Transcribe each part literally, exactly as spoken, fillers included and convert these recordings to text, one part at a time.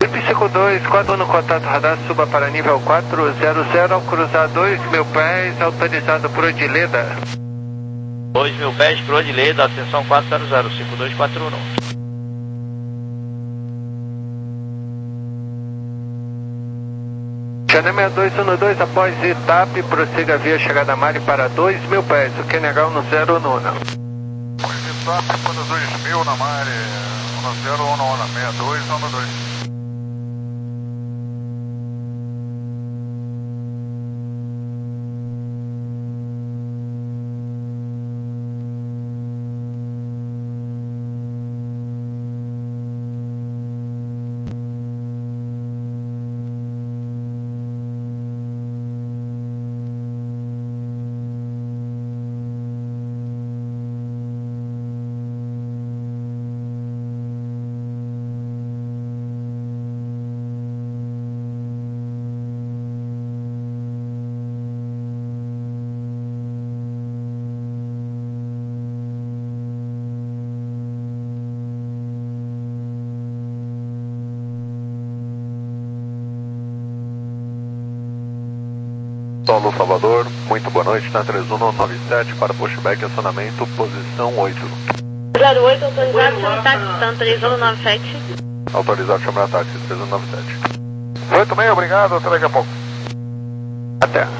Equipe cinco dois quatro no contato radar, suba para nível quatro zero zero ao cruzar dois mil pés, autorizado por Odileda. dois mil pés por Odileda, ascensão quatro zero zero, cinco dois quatro um. Channel seis dois um dois, após etapa, prossiga via chegada a Mari para dois mil pés, o Q N H um zero nona. Após etapa para dois mil na Mari, um zero um nona, seis dois um dois. Solo Salvador, muito boa noite, na três um nove sete para pushback, acionamento, posição oito. zero oito, autorizado, chama táxi, tá três um nove sete. Autorizado, chama táxi, três um nove sete. Muito bem, obrigado, até daqui a pouco. Até.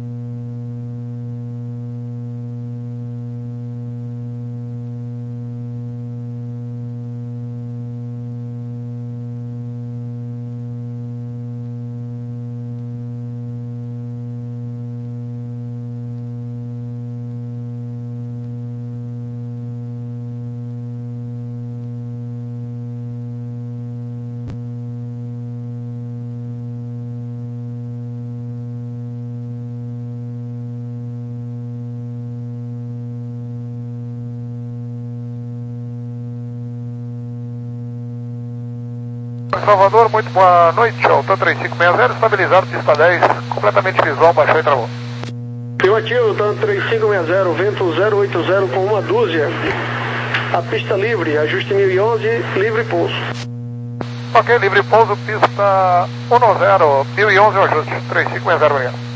Salvador, muito boa noite, Alta três cinco seis zero, estabilizado, pista dez, completamente visual, baixou e travou. Primativo, Tan três cinco seis zero, vento zero oito zero com uma dúzia, a pista livre, ajuste mil e onze, livre pouso. Ok, livre pouso, pista um zero, mil e onze o ajuste, três cinco seis zero, obrigado.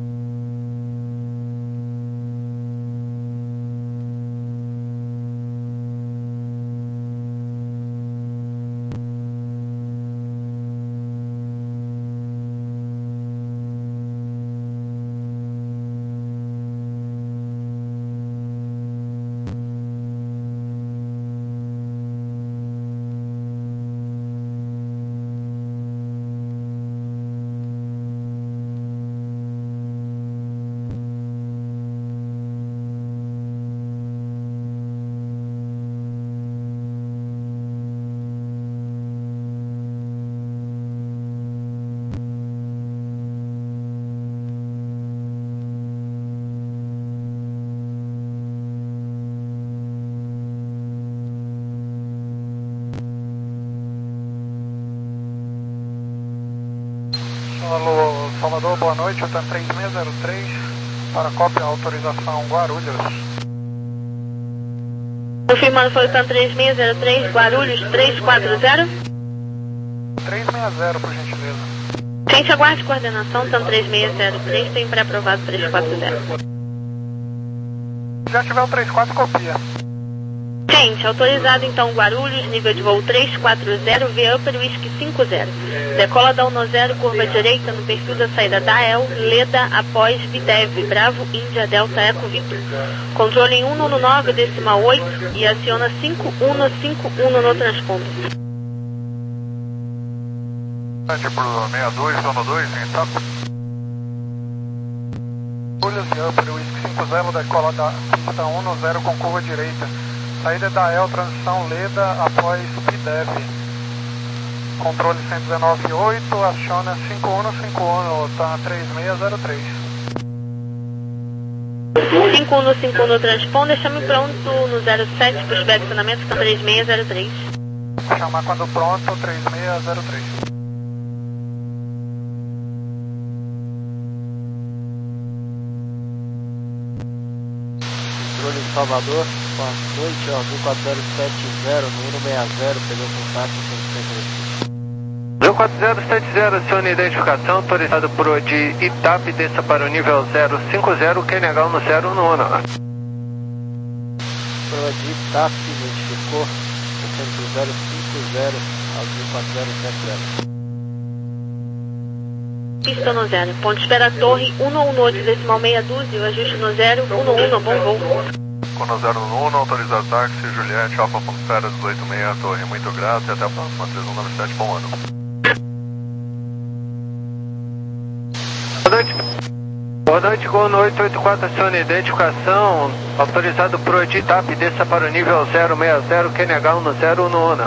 Alô, Salvador, boa noite, Tan três seis zero três, para cópia, autorização Guarulhos. Confirmando, foi o Tan três seis zero três, Guarulhos três quatro zero. três seis zero, por gentileza. Gente, aguarde coordenação, Tan três seis zero três, tem pré-aprovado três quatro zero. Se já tiver o três quatro, copia. Gente, autorizado então Guarulhos, nível de voo três quatro zero, V Upper Whisky cinco zero. Decola da um zero, curva direita no perfil da saída da E L, Leda, após Videv, Bravo, Índia, Delta, Eco, Victor. Controle em cento e nove, decimal oito e aciona cinco um cinco um no transponder. Por seis dois, um dois, em etapa. Guarulhos, V Upper Whisky cinco zero, decola da pista um zero com curva direita. Saída da E L, transição Leda, após Videv. Controle cento e dezenove ponto oito, aciona cinco um cinco um, tá três seis zero três. cinco um cinco um no transponder, chame pronto no zero sete, pushback acionamento, tá três seis zero três. Chamar quando pronto, três seis zero três. Controle de Salvador, boa noite, ó, mil quatrocentos e setenta, número seis zero, pegou contato com o centro. mil quatro zero sete zero, senhor, identificação, autorizado por O de Itap, desça para o nível zero cinco zero, Q N H no zero um um. Pro de Itap, identificou, centro zero cinco zero, Azul quatro zero sete zero. Pista no zero, ponto de espera torre um um oito, decimal meia dúzia, ajuste no zero um um, bom voo. Cono zero um um, autorizado táxi, Juliette, Alfa Pompeira dezoito seis, torre, muito grato e até a próxima, três um nove sete, bom ano. Boa noite. Boa noite, Gol no oito oito quatro, senhor, identificação, autorizado por O de Itap, desça para o nível zero seis zero, Q N H no zero um um.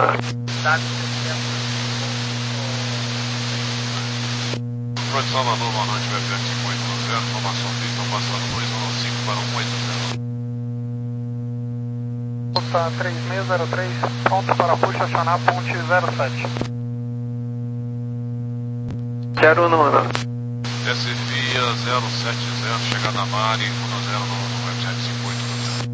Pronto, Salvador, boa noite, B F cinco oito zero, informação pista, passando dois um cinco para um oito zero. Tá três seis zero três, pronto para push, acionar ponte zero sete. zero um um. S F I A zero sete zero, chegada na Mari, um zero no website cinco oito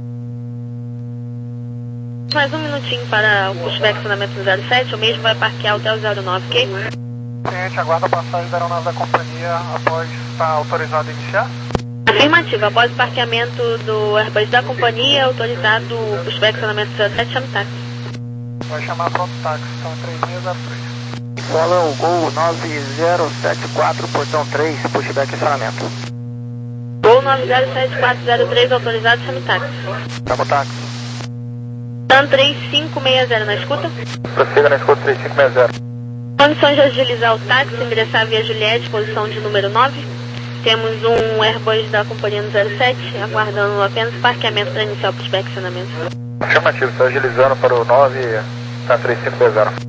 zero. Mais um minutinho para o pushback estacionamento zero sete, o mesmo vai parquear até o zero nove, ok? Cliente, aguarda a passagem da aeronave da companhia após estar autorizado a iniciar. Afirmativo, após o parqueamento do Airbus da companhia, autorizado o pushback estacionamento zero sete, chame táxi. Vai chamar pronto táxi, então três seis zero três. Fala o Gol nove zero sete quatro, portão três, pushback estacionamento. Gol nove zero sete quatro zero três, autorizado, chame táxi. Chama o táxi. TAM três cinco seis zero, na escuta? Prossiga na escuta três cinco seis zero. Condições de agilizar o táxi, ingressar via Juliette, posição de número nove. Temos um Airbus da companhia no zero sete, aguardando apenas parqueamento para iniciar o pushback estacionamento. Afirmativo, está agilizando para o nove, tá três cinco seis zero.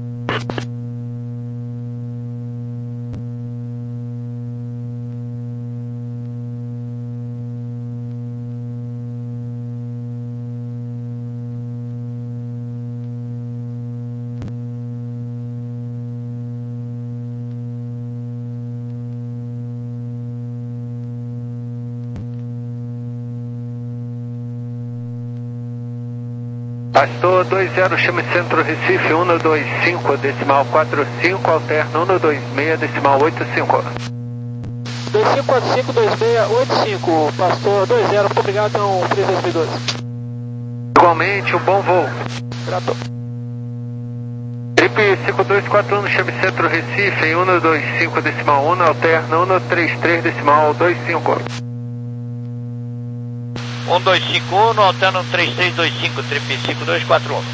Pastor dois zero, chame Centro Recife, um dois cinco, decimal quatro cinco, alterna um dois seis, decimal oito cinco. dois cinco quatro cinco dois seis oito cinco, Pastor dois zero, muito obrigado, então três dois dois. Igualmente, um bom voo. Grato. Trip cinco dois quatro um, chame Centro Recife, um dois cinco, decimal um, alterna um três três, decimal dois cinco. um dois cinco um, alterno três três dois cinco, trip cinco dois quatro um.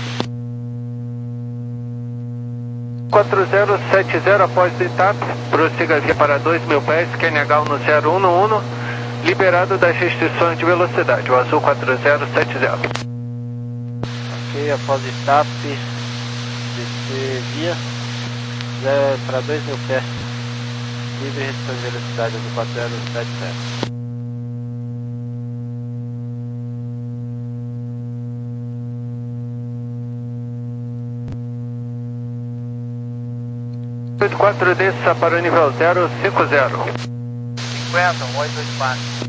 quatro zero sete zero, após o Itap, prossiga via para dois mil pés, Q N H no zero um um, liberado das restrições de velocidade, o azul quatro zero sete zero. Ok, após o Itap, descer via para dois mil pés, livre restrição de velocidade, azul quatro zero sete zero. oito quatro, desça para o nível zero cinco zero. cinquenta, oito oito quatro.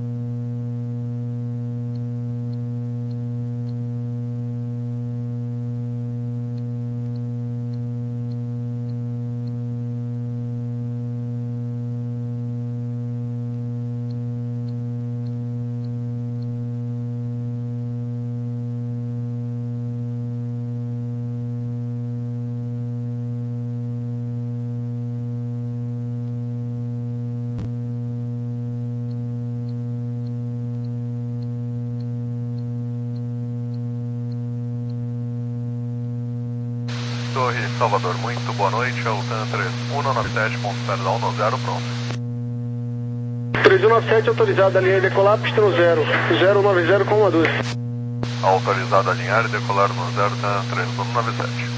Torre Salvador, muito boa noite, é o TAM três um nove sete, ponto perdão, no zero, pronto. três um nove sete autorizado a linha e decolar, pista no zero, zero nove zero com uma dúzia. Autorizado a alinhar e decolar no zero, TAM três um nove sete.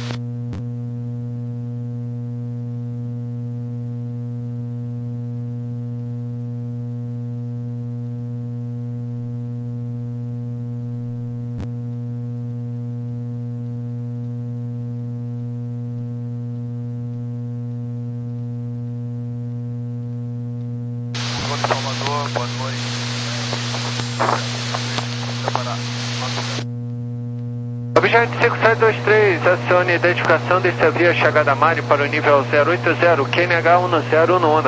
Salvador, boa noite. Objeto cinco sete dois três, acione identificação dessa via chegada a Mari para o nível zero oito zero, Q N H um zero um um.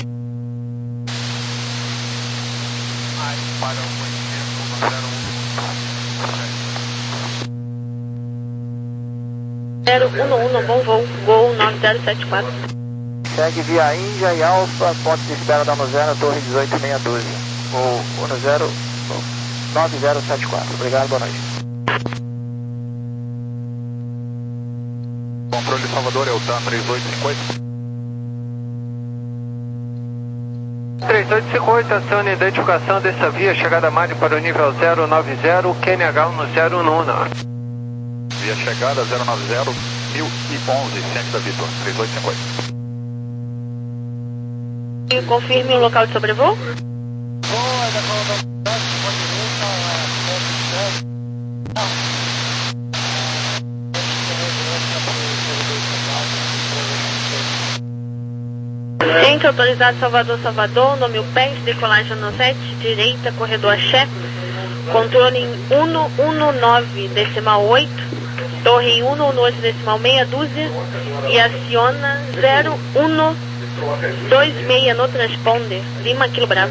zero um um, bom voo, Gol nove zero sete quatro. Segue via Índia e Alfa, ponto de espera da um zero, torre dezoito meia dúzia. Gol um zero nove zero sete quatro. Obrigado, boa noite. Controle Salvador, é o T A M três oito cinco oito. três oito cinco oito, acione identificação dessa via chegada a Mari para o nível zero nove zero, Q N H um zero um um. Via chegada zero nove zero, mil e onze, centro da Vitor, três oito cinco oito. E confirme o local de sobrevoo. Centro autorizado Salvador, Salvador, nome pés, decolagem no sete, direita, corredor axé, controle em cento e dezenove decimal oito, torre em cento e dezenove decimal meia dúzia e aciona zero um dois seis no transponder, Lima, Kilo Bravo.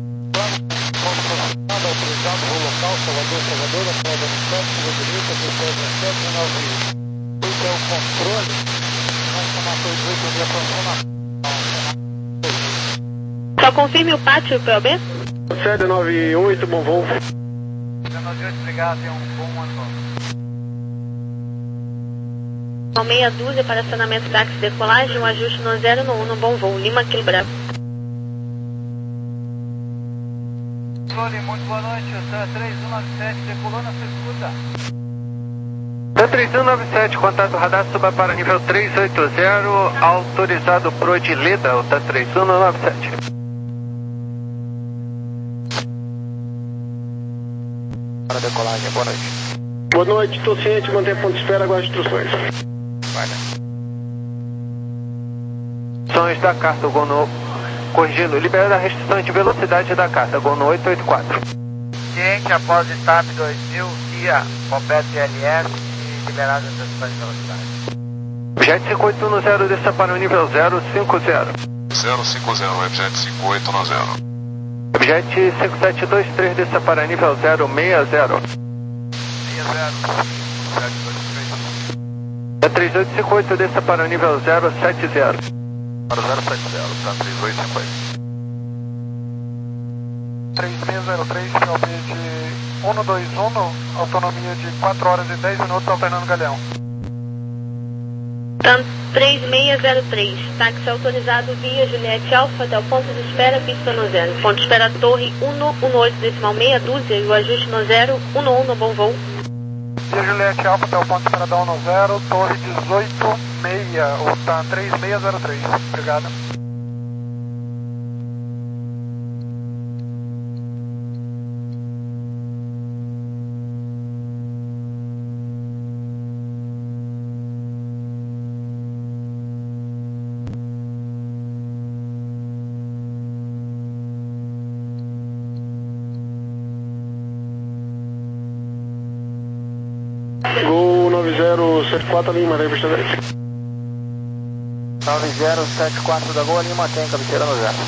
Autorizado o local, Salvador, Salvador, a prova do sete, curva direita, depois da sete, dezenove. Esse é o controle, nós tomatou dezoito meia para Só confirme o pátio, P O B. sete nove oito, bom voo. dezenove oito, obrigado, é um bom ano. Ao meia dúzia para acionamento táxi decolagem, um ajuste no zero um um, bom voo, Lima, Kilo Bravo. Muito boa noite, o T A três um nove sete, decolou na sua escuta. T A três um nove sete, contato radar, suba para nível três oito zero, autorizado pro de Leda, o T A três um nove sete. Para decolagem, boa noite. Boa noite, estou ciente, manter ponto de espera, aguarde instruções. Vai, né? Sons da carta, Gol no... Corrigindo, liberada a restrição de velocidade da carta, Gol no oito oito quatro. Ciente, após o STAP dois mil, via Compete L S e liberada a restrição de velocidade. Objeto cinco oito um zero, desça para o nível zero cinco zero. zero cinco zero, Webjet cinco oito um zero. Objeto cinco sete dois três, desça para nível zero seis zero. Linha zero, sete dois três. T A três oito cinco oito, desça para o nível zero sete zero. Para zero sete zero, T A três oito cinco oito. três seis zero três, P O B de cento e vinte e um, autonomia de quatro horas e dez minutos, alternando Galeão. Tanto três seis zero três, táxi autorizado via Juliette Alfa até o ponto de espera, pista no zero. Ponto de espera torre cento e dezenove decimal meia dúzia e o ajuste no zero um um no bom voo. Via Juliette Alfa até o ponto de espera da um zero, torre dezoito meia, o T A três seis zero três. Obrigado. Gol nove zero sete quatro, Lima, da pista dez. nove zero sete quatro da Gol, Lima, tem cabeceira no zero.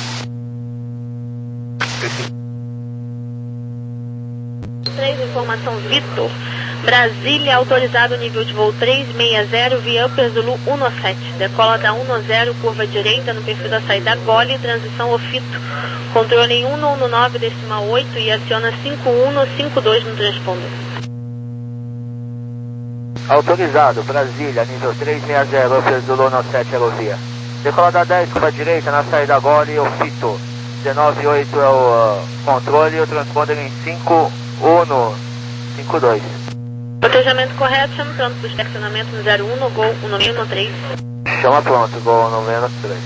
três, informação Vitor. Brasília, autorizado nível de voo três seis zero, via Upper Zulu um sete. Decola da um zero, curva direita no perfil da saída Gole, transição Ofito. Controle em cento e dezenove decimal oito e aciona cinco um cinco dois no transponder. Autorizado, Brasília, nível três seis zero, Upper Zulu no sete, Aerovia. Decola da dez, curva direita na saída Gole, Ofito. dezenove oito é o uh, controle e o transponder em cinco um cinco dois. Protejamento correto, chama pronto para o estacionamento no zero um, no Gol um seis um três. Chama pronto, Gol no menos três.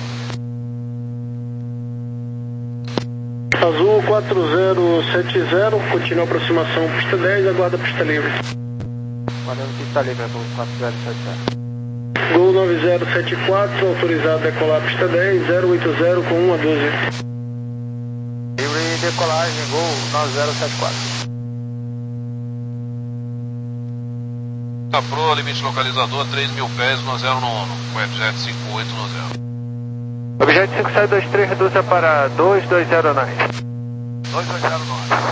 Azul quatro zero sete zero, continua a aproximação pista dez, aguarda pista livre. Mandando pista livre, Gol quatro zero sete zero. Gol nove zero sete quatro, autorizado a decolar pista dez, zero oito zero com uma dúzia. Livre decolagem, Gol nove zero sete quatro. A Pro, limite localizador três mil pés no zero no Uno. Webjet cinco oito no zero. Objeto cinco sete dois três, reduza para dois dois zero nove. dois dois zero nove.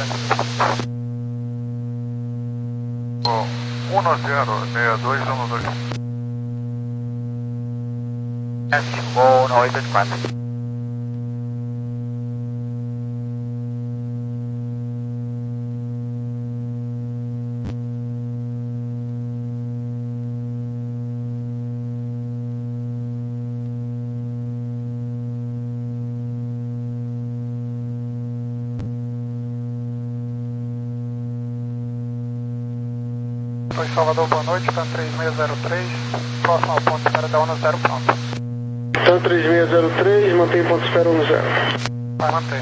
um zero seis dois um dois. Gol um oito quatro. Oi, Salvador, boa noite, TAM três seis zero três, próximo ao ponto de espera da ONU zero, pronto. TAM três seis zero três, mantém ponto de espera ONU zero. Vai manter.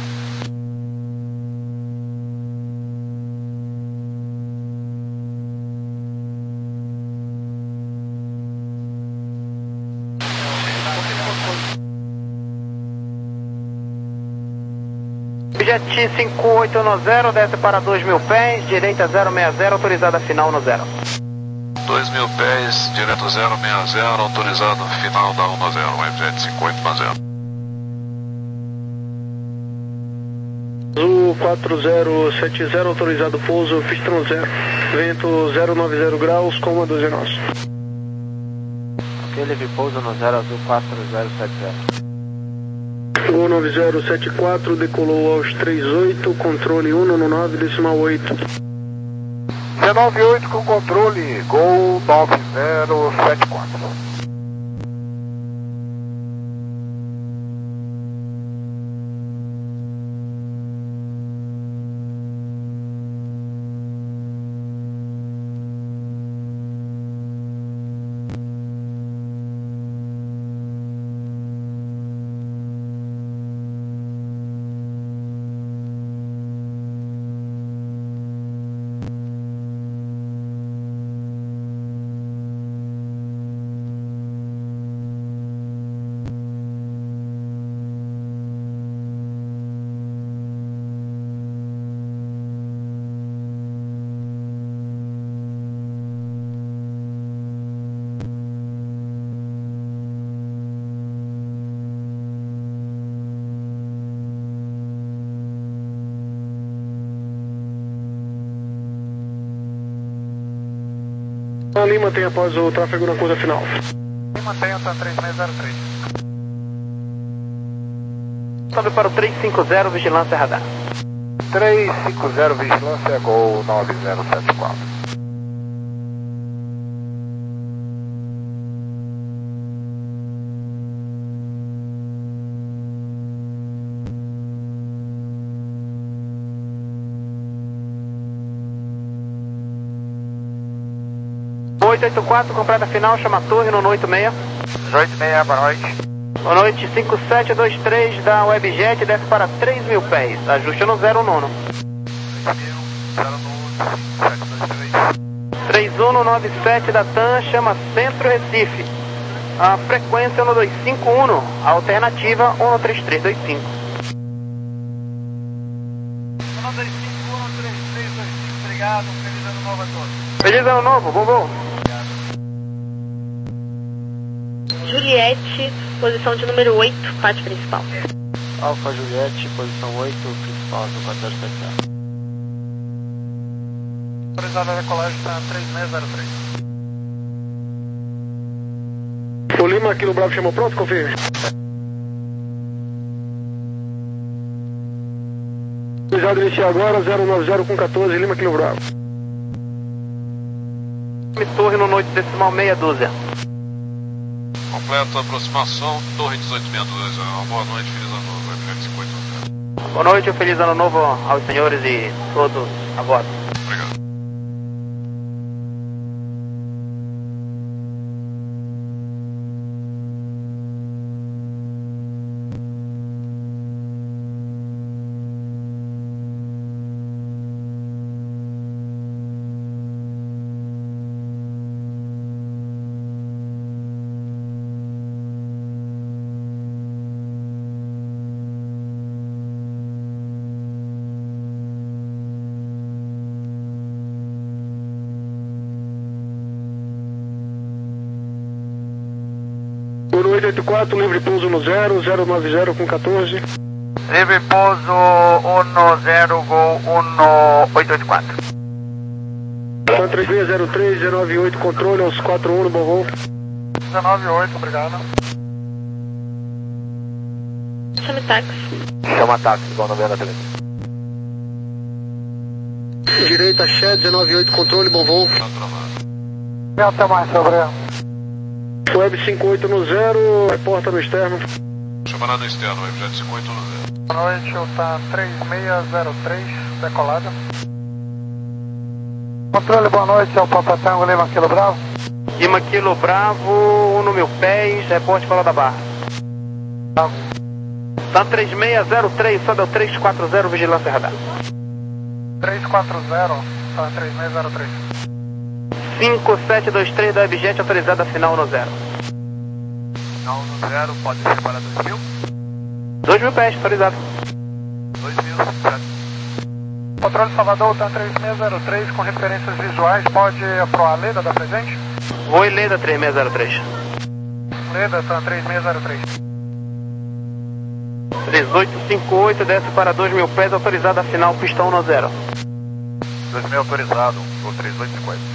Objet cinco oito no zero, desce para dois mil pés, direita zero seis zero, autorizada final no zero. dois mil pés, direto zero seis zero, autorizado final da um no zero. Webjet cinco oito no zero. Azul quatro zero sete zero, autorizado pouso, pista no zero. Vento zero nove zero graus, com a doze nós. Ok, leve pouso no zero, azul quatro zero sete zero. Gol nove zero sete quatro, decolou aos três oito, controle um no nove, decimal oito. dezenove oito com controle, Gol nove zero sete quatro. A Lima tem após o tráfego na curva final. Mantenha o TAM três seis zero três. Sobe para o três cinco zero, vigilância radar. três cinco zero, vigilância, Gol nove zero sete quatro. oito oito quatro, comprada final, chama a torre no oito seis. oito seis, boa noite. Boa noite, cinco sete dois três da Webjet, desce para três mil pés, ajuste no zero nono. três um nove sete da TAM, chama Centro Recife. A frequência no dois cinco um, a alternativa um três três dois cinco. dois cinco um três três dois cinco, obrigado, feliz ano novo a todos. Feliz ano novo, bom voo. Juliette, posição de número oito, pátio principal. Alfa Juliette, posição oito, principal, azul quatro zero sete zero. Autorizada a decolagem TAM três seis zero três. O Lima, Kilo Bravo, chamou pronto, confirme. Autorizado iniciar agora, zero nove zero com quatorze, Lima, Kilo Bravo. Torre no noite decimal meia dúzia. Completo aproximação, torre dezoito sessenta e dois. Uma boa noite, feliz ano novo. Webjet cinco oito no zero. Boa noite, feliz ano novo aos senhores e todos a bordo. Obrigado. oito oito quatro, livre pouso no zero, zero nove zero com quatorze. Livre pouso um zero, Gol um oito oito quatro. Então três seis zero três, zero nove oito, controle aos quatro um no bom voo. dezenove oito, obrigado. Chame táxi. Chama táxi, igual noventa e três. Direita, Shed, dezenove oito, controle, bom voo. Tá travado. Até mais, seu Gabriel. Web cinco oito no zero, reporta no externo. Chamada no externo, Webjet cinco oito no zero. Boa noite, o TAM três seis zero três, decolada. Controle, boa noite, é o Papa Tango Lima Quilo Bravo. Lima Quilo Bravo, um no mil pés, reporte Cola da Barra. TAM três seis zero três, sobe ao três quatro zero, vigilância radar. três quatro zero, TAM três seis zero três. cinco sete dois três da Webjet, autorizada final no zero. Final no zero, pode ser para dois mil. dois mil pés, autorizado. dois mil, certo. Controle Salvador, TAM três seis zero três, com referências visuais, pode pro a Leda da presente? Oi, Leda três seis zero três. Leda, TAM três seis zero três. três oito cinco oito, desce para dois mil pés, autorizada final, pistão no zero. dois mil autorizado, Gol três oito cinco oito.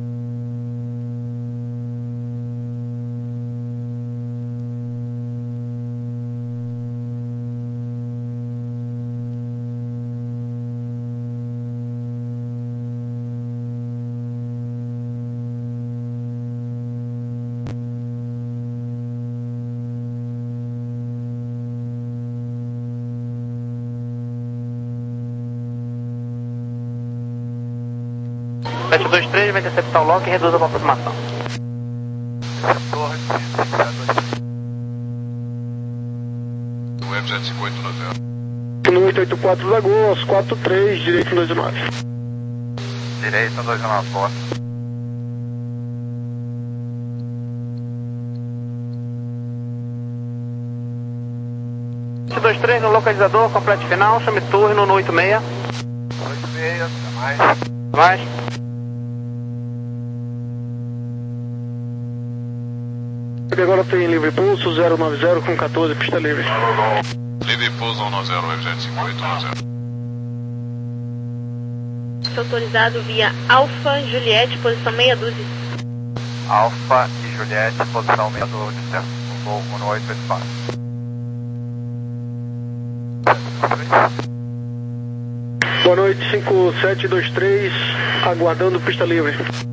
sete dois três, vai interceptar o lock e reduz a aproximação. Torre de cinco zero dois. Webjet cinco oito no zero. No oito oito quatro da Gol, aos quatro três, direito dois nove. Direita, dois nove, boa. sete dois três no localizador, complete final, chame turno no oito seis. oito seis, até mais. Mais. Agora tem livre pulso, zero nove zero com quatorze, pista livre. Livre pouso um zero, Webjet cinco oito no zero. Autorizado via Alfa Juliette, posição meia dúzia. Alfa e Juliette, posição meia dúzia, certo. Gol um oito oito quatro. Boa noite, cinco sete dois três, aguardando pista livre.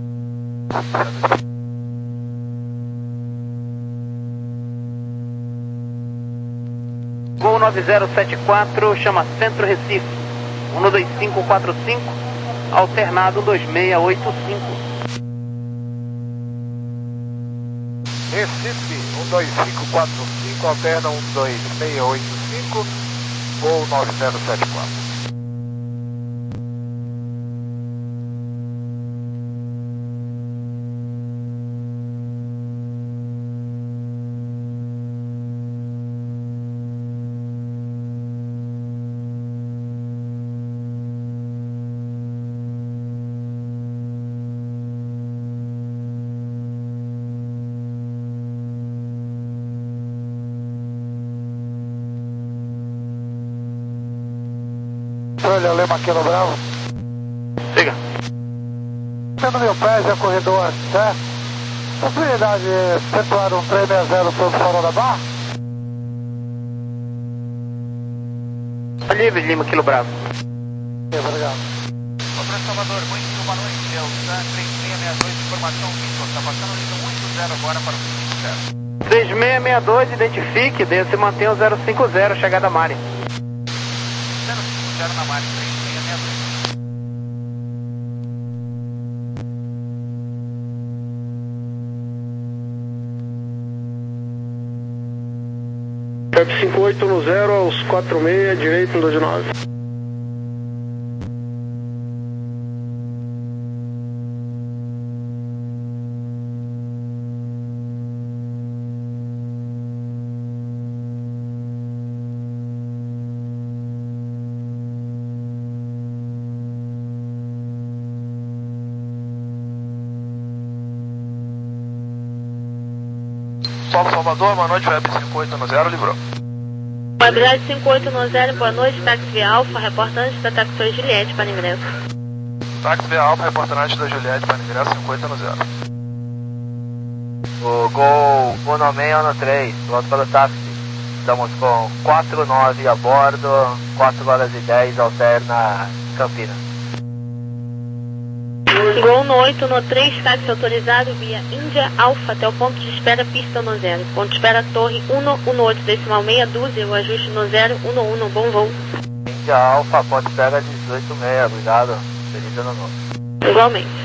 Gol nove zero sete quatro, chama Centro Recife. um dois cinco quatro cinco, alternado dois seis oito cinco. Recife, um dois cinco quatro cinco, alterna um dois seis oito cinco, Gol nove zero sete quatro. Olha, Lima Quilo Bravo. Siga. Sendo mil pés, é corredor certo. Possibilidade de efetuar um três seis zero sobre fora da barra? Tá livre, Lima Quilo Bravo. Obrigado. Controle Salvador, muito boa noite, é o TAM três seis seis dois, informação Vitor, está passando nível oito zero agora para o cinco zero. três seis seis dois, identifique, desce e mantenha o zero cinco zero, chegada a Mari. zero cinco zero na Mari, três seis seis dois. Web cinco oito no zero, aos quatro seis, direito dois nove. Paulo Salvador, boa noite, Web cinco oito no zero, livrou. Web cinco oito no zero, boa noite, táxi via Alfa, reportante da Taxi Juliette para ingresso. Táxi via Alfa, reportante da Juliette para ingresso, cinco oito no zero. O Gol um seis um três, volto para o táxi. Estamos com quatro nove a bordo, quatro horas e dez, alterna Campinas. Gol no oito no três, táxi autorizado via Índia Alfa até o ponto de espera pista no zero. Ponto de espera Torre um um oito decimal meia dúzia, o ajuste no zero um um, bom voo. Índia Alfa, ponto de espera dezoito meia, obrigado. Feliz ano novo. Igualmente.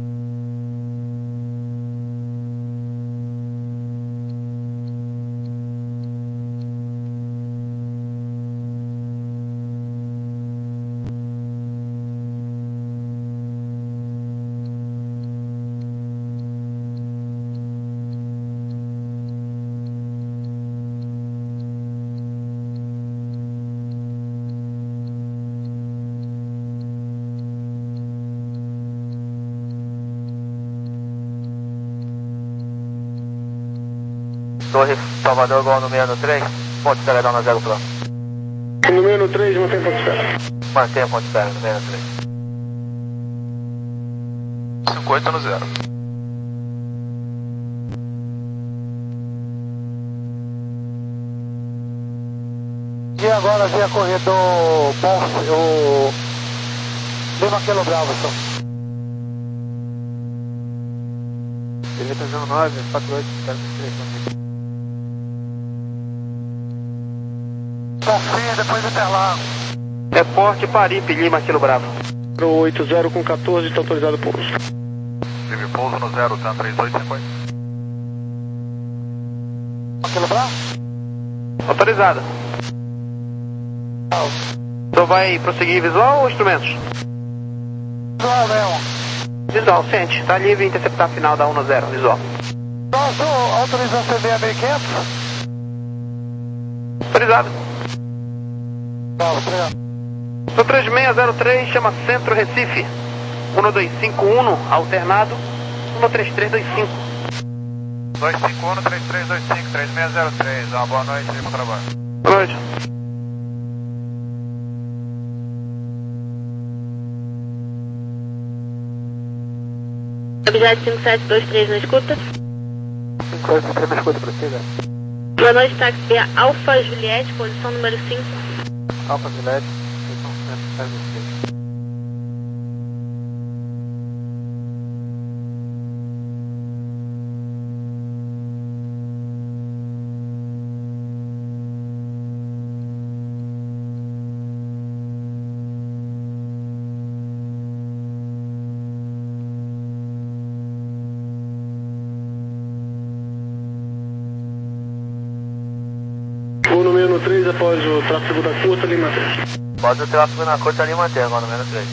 Torre Salvador, Gol no seis no três, ponto de espera dá no zero pro. No seis no três, mantém ponto de espera. Mantenha ponto de espera no seis no três. cinco oito no zero. E agora via corredor Ponce, o Lima Quilo Bravo, só. Deleta zero nove, quatro oito, quatro três, Confia depois do Interlago. Reporte Paripe, Lima Quilo Bravo. zero oito zero com quatorze, está autorizado o pouso. Livre pouso no zero, tá três oito cinco oito. Quilo Bravo? Autorizado. Então vai prosseguir visual ou instrumentos? Visual mesmo. Visual, sente. Está livre interceptar final da um no zero, visual. Nosso autorização C B mil e quinhentos. Autorizado. Tá, obrigado. No três seis zero três, chama Centro Recife. um dois cinco um, alternado, um três três dois cinco. dois cinco um, três três dois cinco, três seis zero três, uma boa noite e bom trabalho. Boa noite. Objeto cinco sete dois três na escuta. cinco oito três na escuta, prossiga. Boa noite, táxi via Alfa Juliette, posição número cinco. Alfa Juliette, posição cento e sessenta e seis. O número no três após o tráfego da curta, Lima três. Pode o tráfego na curta ali manter, agora no menos três.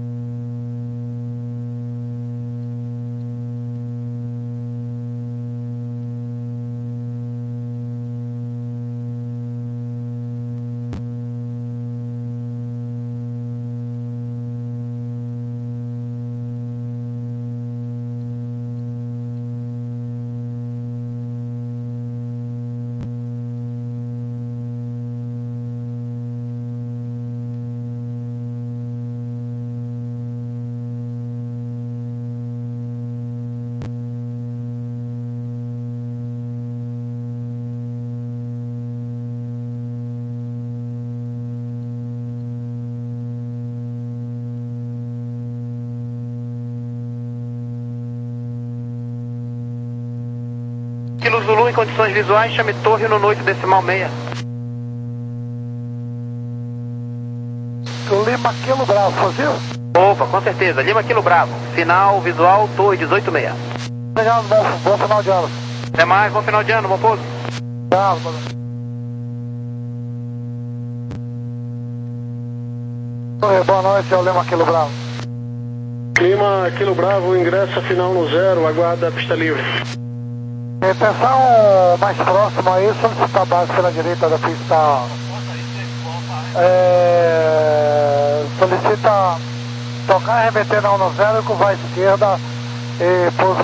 Kilo Zulu em condições visuais, chame Torre no oito decimal meia. Lima Quilo Bravo, fuzil? Opa, com certeza. Lima Quilo Bravo. Final visual, Torre dezoito meia. Obrigado, bom, bom final de ano. Até mais, bom final de ano, bom pouso. Obrigado, bom. Boa noite, é o Lima Quilo Bravo. Lima Quilo Bravo, ingresso final no zero, aguarda a pista livre. Atenção mais próximo aí, solicitar a base pela direita da pista. É, solicita tocar e remeter na um no zero, curva à esquerda e pouso